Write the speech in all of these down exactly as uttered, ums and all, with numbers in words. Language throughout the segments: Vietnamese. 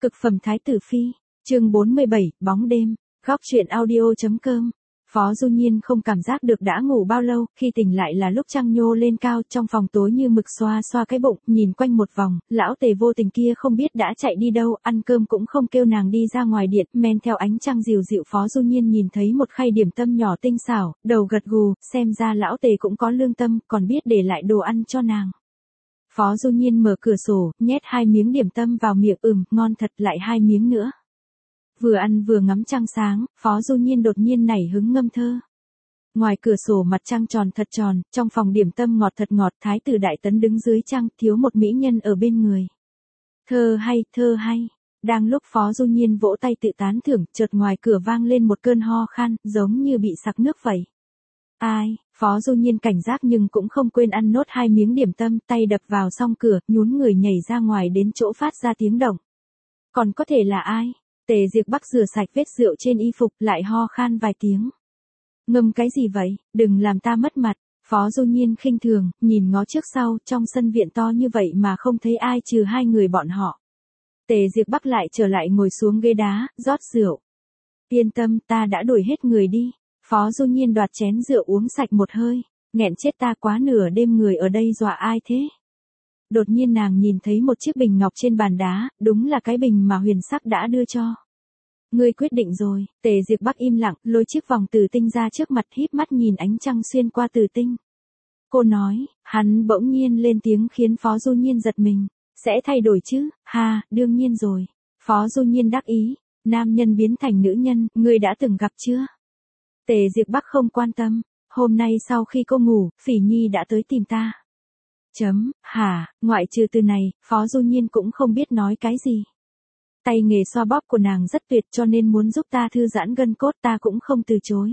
Cực phẩm Thái tử phi, chương bốn mươi bảy, bóng đêm, góc truyện audio.com. Phó Du Nhiên không cảm giác được đã ngủ bao lâu, khi tỉnh lại là lúc trăng nhô lên cao, trong phòng tối như mực, xoa xoa cái bụng, nhìn quanh một vòng, lão Tề vô tình kia không biết đã chạy đi đâu, ăn cơm cũng không kêu nàng đi ra ngoài điện, men theo ánh trăng dịu dịu. Phó Du Nhiên nhìn thấy một khay điểm tâm nhỏ tinh xảo, đầu gật gù, xem ra lão Tề cũng có lương tâm, còn biết để lại đồ ăn cho nàng. Phó Du Nhiên mở cửa sổ, nhét hai miếng điểm tâm vào miệng, ừm, ngon thật, lại hai miếng nữa. Vừa ăn vừa ngắm trăng sáng, Phó Du Nhiên đột nhiên nảy hứng ngâm thơ. Ngoài cửa sổ mặt trăng tròn thật tròn, trong phòng điểm tâm ngọt thật ngọt, thái tử Đại Tấn đứng dưới trăng, thiếu một mỹ nhân ở bên người. Thơ hay, thơ hay. Đang lúc Phó Du Nhiên vỗ tay tự tán thưởng, chợt ngoài cửa vang lên một cơn ho khan, giống như bị sặc nước vậy. Ai? Phó Du Nhiên cảnh giác nhưng cũng không quên ăn nốt hai miếng điểm tâm, tay đập vào song cửa, nhún người nhảy ra ngoài đến chỗ phát ra tiếng động. Còn có thể là ai? Tề Diệp Bắc rửa sạch vết rượu trên y phục, lại ho khan vài tiếng. Ngâm cái gì vậy, đừng làm ta mất mặt. Phó Du Nhiên khinh thường, nhìn ngó trước sau, trong sân viện to như vậy mà không thấy ai trừ hai người bọn họ. Tề Diệp Bắc lại trở lại ngồi xuống ghế đá, rót rượu. Yên tâm, ta đã đuổi hết người đi. Phó Du Nhiên đoạt chén rượu uống sạch một hơi, nghẹn chết ta quá, nửa đêm người ở đây dọa ai thế? Đột nhiên nàng nhìn thấy một chiếc bình ngọc trên bàn đá, đúng là cái bình mà Huyền Sắc đã đưa cho. Ngươi quyết định rồi. Tề Diệp Bắc im lặng, lôi chiếc vòng tử tinh ra trước mặt, híp mắt nhìn ánh trăng xuyên qua tử tinh. Cô nói, hắn bỗng nhiên lên tiếng khiến Phó Du Nhiên giật mình. Sẽ thay đổi chứ? Ha, đương nhiên rồi. Phó Du Nhiên đắc ý, nam nhân biến thành nữ nhân, ngươi đã từng gặp chưa? Tề Diệp Bắc không quan tâm, hôm nay sau khi cô ngủ, Phỉ Nhi đã tới tìm ta. Chấm, hả, ngoại trừ từ này, Phó Du Nhiên cũng không biết nói cái gì. Tay nghề xoa bóp của nàng rất tuyệt, cho nên muốn giúp ta thư giãn gân cốt ta cũng không từ chối.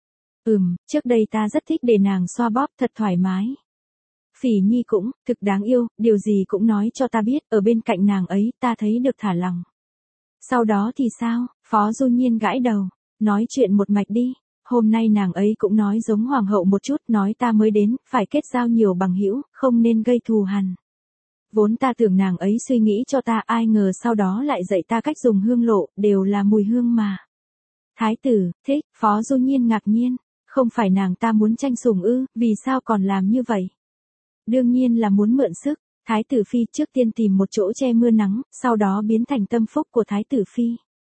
Ừm, trước đây ta rất thích để nàng xoa bóp, thật thoải mái. Phỉ Nhi cũng, thực đáng yêu, điều gì cũng nói cho ta biết, ở bên cạnh nàng ấy, ta thấy được thả lòng. Sau đó thì sao? Phó Du Nhiên gãi đầu, nói chuyện một mạch đi. Hôm nay nàng ấy cũng nói giống hoàng hậu một chút, nói ta mới đến, phải kết giao nhiều bằng hữu, không nên gây thù hằn. Vốn ta tưởng nàng ấy suy nghĩ cho ta, ai ngờ sau đó lại dạy ta cách dùng hương lộ, đều là mùi hương mà. Thái tử, thích. Phó Du Nhiên ngạc nhiên, không phải nàng ta muốn tranh sủng ư, vì sao còn làm như vậy? Đương nhiên là muốn mượn sức. Thái tử phi trước tiên tìm một chỗ che mưa nắng, sau đó biến thành tâm phúc của thái tử phi.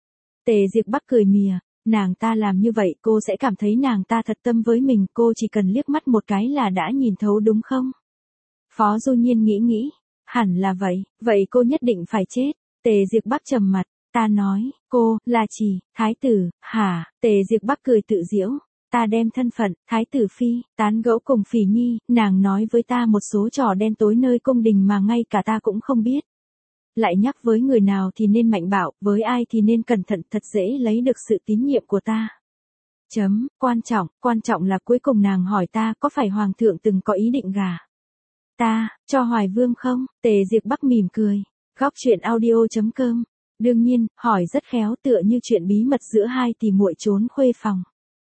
Tề Diệp Bắc cười mỉa, nàng ta làm như vậy cô sẽ cảm thấy nàng ta thật tâm với mình, cô chỉ cần liếc mắt một cái là đã nhìn thấu đúng không? Phó Du Nhiên nghĩ nghĩ, hẳn là vậy, vậy cô nhất định phải chết. Tề Diệp Bắc trầm mặt, ta nói, cô, là chỉ, thái tử, hả? Tề Diệp Bắc cười tự giễu, ta đem thân phận, thái tử phi, tán gẫu cùng Phỉ Nhi, nàng nói với ta một số trò đen tối nơi cung đình mà ngay cả ta cũng không biết. Lại nhắc với người nào thì nên mạnh bạo, với ai thì nên cẩn thận, thật dễ lấy được sự tín nhiệm của ta. Chấm, quan trọng, quan trọng là cuối cùng nàng hỏi ta có phải hoàng thượng từng có ý định gả ta, cho Hoài Vương không? Tề Diệp Bắc mỉm cười, góc truyện audio.com. Đương nhiên, hỏi rất khéo, tựa như chuyện bí mật giữa hai tỷ muội trốn khuê phòng.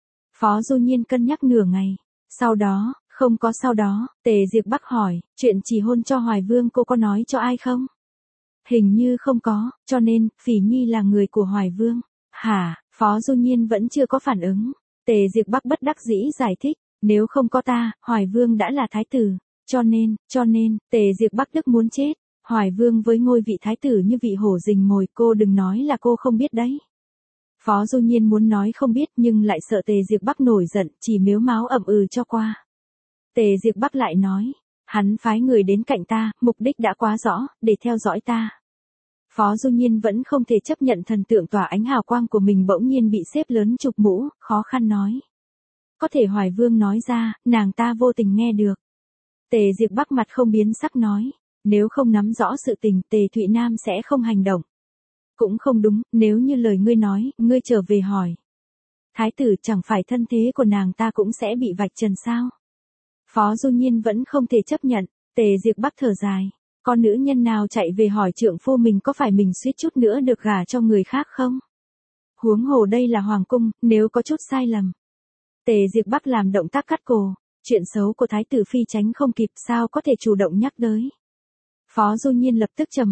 Phó Du Nhiên cân nhắc nửa ngày, sau đó, không có sau đó, Tề Diệp Bắc hỏi, chuyện chỉ hôn cho Hoài Vương cô có nói cho ai không? Hình như không có, cho nên, Phỉ Nhi là người của Hoài Vương. Hả? Phó Du Nhiên vẫn chưa có phản ứng. Tề Diệp Bắc bất đắc dĩ giải thích, nếu không có ta, Hoài Vương đã là thái tử. Cho nên, cho nên, Tề Diệp Bắc tức muốn chết. Hoài Vương với ngôi vị thái tử như vị hổ rình mồi, cô đừng nói là cô không biết đấy. Phó Du Nhiên muốn nói không biết nhưng lại sợ Tề Diệp Bắc nổi giận, chỉ mếu máo ậm ừ cho qua. Tề Diệp Bắc lại nói, hắn phái người đến cạnh ta, mục đích đã quá rõ, để theo dõi ta. Phó Du Nhiên vẫn không thể chấp nhận thần tượng tỏa ánh hào quang của mình bỗng nhiên bị xếp lớn chụp mũ, khó khăn nói. Có thể Hoài Vương nói ra, nàng ta vô tình nghe được. Tề Diệp Bắc mặt không biến sắc nói, nếu không nắm rõ sự tình, Tề Thụy Nam sẽ không hành động. Cũng không đúng, nếu như lời ngươi nói, ngươi trở về hỏi. Thái tử chẳng phải thân thế của nàng ta cũng sẽ bị vạch trần sao? Phó Du Nhiên vẫn không thể chấp nhận, Tề Diệp Bắc thở dài. Con nữ nhân nào chạy về hỏi trượng phu mình có phải mình suýt chút nữa được gả cho người khác không? Huống hồ đây là hoàng cung, nếu có chút sai lầm. Tề Diệp Bắc làm động tác cắt cổ, chuyện xấu của thái tử phi tránh không kịp, sao có thể chủ động nhắc tới. Phó Du Nhiên lập tức trầm mặc,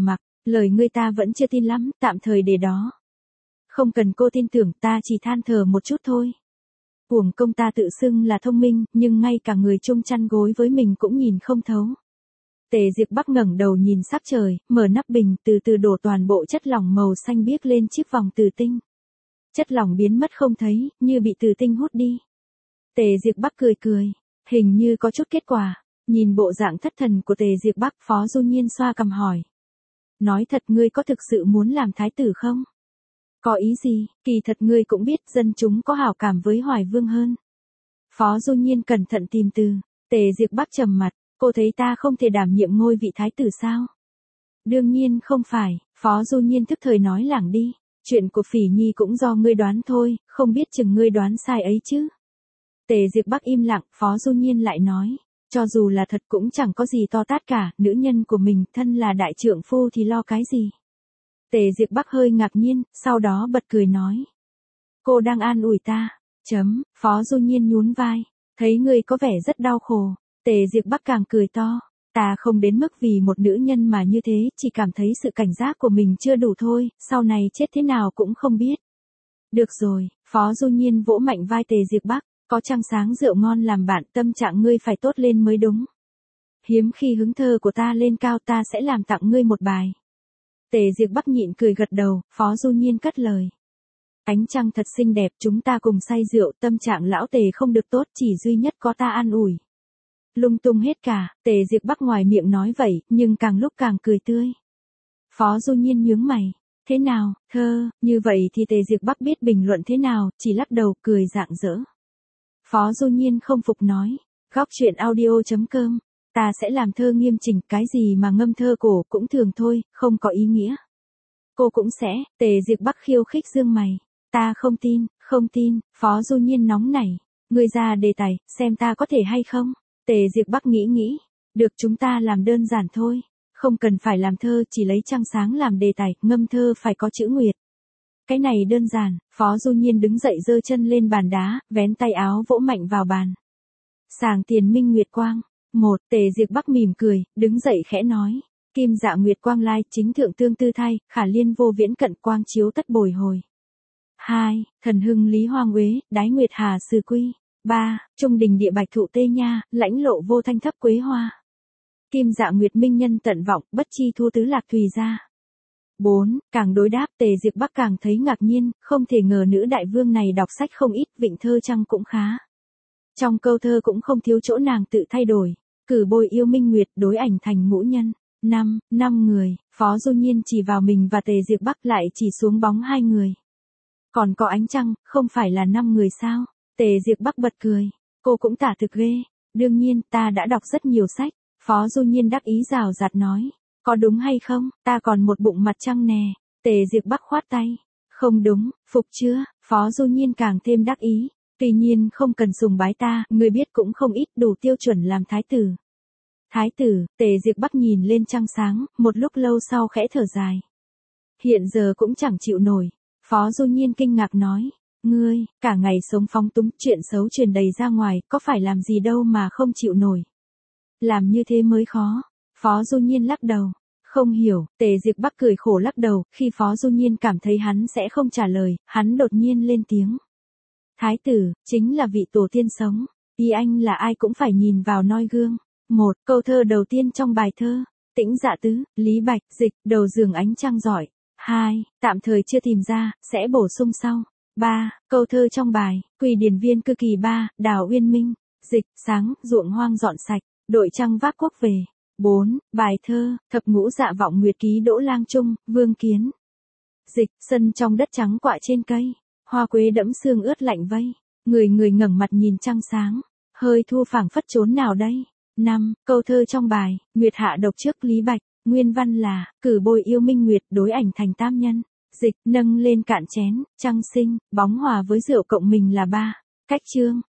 Lời ngươi ta vẫn chưa tin lắm, tạm thời để đó. Không cần cô tin tưởng, ta chỉ than thở một chút thôi. Uổng công ta tự xưng là thông minh, nhưng ngay cả người chung chăn gối với mình cũng nhìn không thấu. Tề Diệp Bắc ngẩng đầu nhìn sắc trời, mở nắp bình, từ từ đổ toàn bộ chất lỏng màu xanh biếc lên chiếc vòng tử tinh. Chất lỏng biến mất không thấy, như bị tử tinh hút đi. Tề Diệp Bắc cười cười, hình như có chút kết quả. Nhìn bộ dạng thất thần của Tề Diệp Bắc, Phó Du Nhiên xoa cằm hỏi. Nói thật, ngươi có thực sự muốn làm thái tử không? Có ý gì? Kỳ thật ngươi cũng biết dân chúng có hảo cảm với Hoài Vương hơn. Phó Du Nhiên cẩn thận tìm từ. Tề Diệp Bắc trầm mặt, cô thấy ta không thể đảm nhiệm ngôi vị thái tử sao? Đương nhiên không phải, Phó Du Nhiên thức thời nói lảng đi. Chuyện của Phỉ Nhi cũng do ngươi đoán thôi, không biết chừng ngươi đoán sai ấy chứ. Tề Diệp Bắc im lặng, Phó Du Nhiên lại nói. Cho dù là thật cũng chẳng có gì to tát cả, nữ nhân của mình thân là đại trượng phu thì lo cái gì. Tề Diệp Bắc hơi ngạc nhiên, sau đó bật cười nói. Cô đang an ủi ta. Chấm, Phó Du Nhiên nhún vai. Thấy ngươi có vẻ rất đau khổ. Tề Diệp Bắc càng cười to. Ta không đến mức vì một nữ nhân mà như thế, chỉ cảm thấy sự cảnh giác của mình chưa đủ thôi, sau này chết thế nào cũng không biết. Được rồi, Phó Du Nhiên vỗ mạnh vai Tề Diệp Bắc. Có trăng sáng rượu ngon làm bạn, tâm trạng ngươi phải tốt lên mới đúng. Hiếm khi hứng thơ của ta lên cao, ta sẽ làm tặng ngươi một bài. Tề Diệp Bắc nhịn cười gật đầu, Phó Du Nhiên cất lời. Ánh trăng thật xinh đẹp, chúng ta cùng say rượu, tâm trạng lão Tề không được tốt, chỉ duy nhất có ta an ủi. Lung tung hết cả, Tề Diệp Bắc ngoài miệng nói vậy, nhưng càng lúc càng cười tươi. Phó Du Nhiên nhướng mày. Thế nào, thơ, như vậy thì Tề Diệp Bắc biết bình luận thế nào, chỉ lắc đầu cười rạng rỡ. Phó Du Nhiên không phục nói, góc truyện audio chấm com, ta sẽ làm thơ nghiêm chỉnh, cái gì mà ngâm thơ cổ cũng thường thôi, không có ý nghĩa. Cô cũng sẽ, Tề Diệp Bắc khiêu khích dương mày, ta không tin, không tin, Phó Du Nhiên nóng nảy, ngươi ra đề tài, xem ta có thể hay không. Tề Diệp Bắc nghĩ nghĩ, được, chúng ta làm đơn giản thôi, không cần phải làm thơ, chỉ lấy trăng sáng làm đề tài, ngâm thơ phải có chữ nguyệt. Cái này đơn giản, Phó Du Nhiên đứng dậy giơ chân lên bàn đá, vén tay áo vỗ mạnh vào bàn. Sàng tiền minh nguyệt quang. Một, Tề Diệp Bắc mỉm cười, đứng dậy khẽ nói. Kim dạ nguyệt quang lai, chính thượng tương tư thay, khả liên vô viễn cận quang chiếu tất bồi hồi. Hai, thần hưng lý hoang uế, đái nguyệt hà sư quy. Ba, trung đình địa bạch thụ tê nha, lãnh lộ vô thanh thấp quế hoa. Kim dạ nguyệt minh nhân tận vọng, bất chi thu tứ lạc thùy ra. Bốn, càng đối đáp Tề Diệp Bắc càng thấy ngạc nhiên, không thể ngờ nữ đại vương này đọc sách không ít, vịnh thơ chăng cũng khá. Trong câu thơ cũng không thiếu chỗ nàng tự thay đổi, cử bôi yêu minh nguyệt đối ảnh thành ngũ nhân. Năm, năm người, Phó Du Nhiên chỉ vào mình và Tề Diệp Bắc lại chỉ xuống bóng hai người. Còn có ánh trăng, không phải là năm người sao? Tề Diệp Bắc bật cười, cô cũng tả thực ghê. Đương nhiên, ta đã đọc rất nhiều sách, Phó Du Nhiên đắc ý rào rạt nói. Có đúng hay không, ta còn một bụng mặt trăng nè. Tề Diệp Bắc khoát tay. Không đúng, phục chưa, Phó Du Nhiên càng thêm đắc ý. Tuy nhiên không cần sùng bái ta, người biết cũng không ít, đủ tiêu chuẩn làm thái tử. Thái tử, Tề Diệp Bắc nhìn lên trăng sáng, một lúc lâu sau khẽ thở dài. Hiện giờ cũng chẳng chịu nổi. Phó Du Nhiên kinh ngạc nói. Ngươi, cả ngày sống phóng túng, chuyện xấu truyền đầy ra ngoài, có phải làm gì đâu mà không chịu nổi. Làm như thế mới khó. Phó Du Nhiên lắc đầu. Không hiểu, Tề Diệp Bắc cười khổ lắc đầu, khi Phó Du Nhiên cảm thấy hắn sẽ không trả lời, hắn đột nhiên lên tiếng. Thái tử, chính là vị tổ tiên sống, ý anh là ai cũng phải nhìn vào noi gương. Một, câu thơ đầu tiên trong bài thơ, Tĩnh Dạ Tứ, Lý Bạch, dịch, đầu giường ánh trăng rọi. Hai, tạm thời chưa tìm ra, sẽ bổ sung sau. Ba, câu thơ trong bài, Quỳ Điển Viên Cư Kỳ Ba, Đào Uyên Minh, dịch, sáng, ruộng hoang dọn sạch, đội trăng vác quốc về. Bốn, bài thơ, Thập Ngũ Dạ Vọng Nguyệt Ký Đỗ Lang Trung, Vương Kiến. Dịch, sân trong đất trắng quạ trên cây, hoa quế đẫm sương ướt lạnh vây, người người ngẩng mặt nhìn trăng sáng, hơi thu phảng phất trốn nào đây. Năm, câu thơ trong bài, Nguyệt Hạ độc trước Lý Bạch, nguyên văn là, cử bôi yêu minh nguyệt đối ảnh thành tam nhân. Dịch, nâng lên cạn chén, trăng sinh, bóng hòa với rượu cộng mình là ba. Cách chương,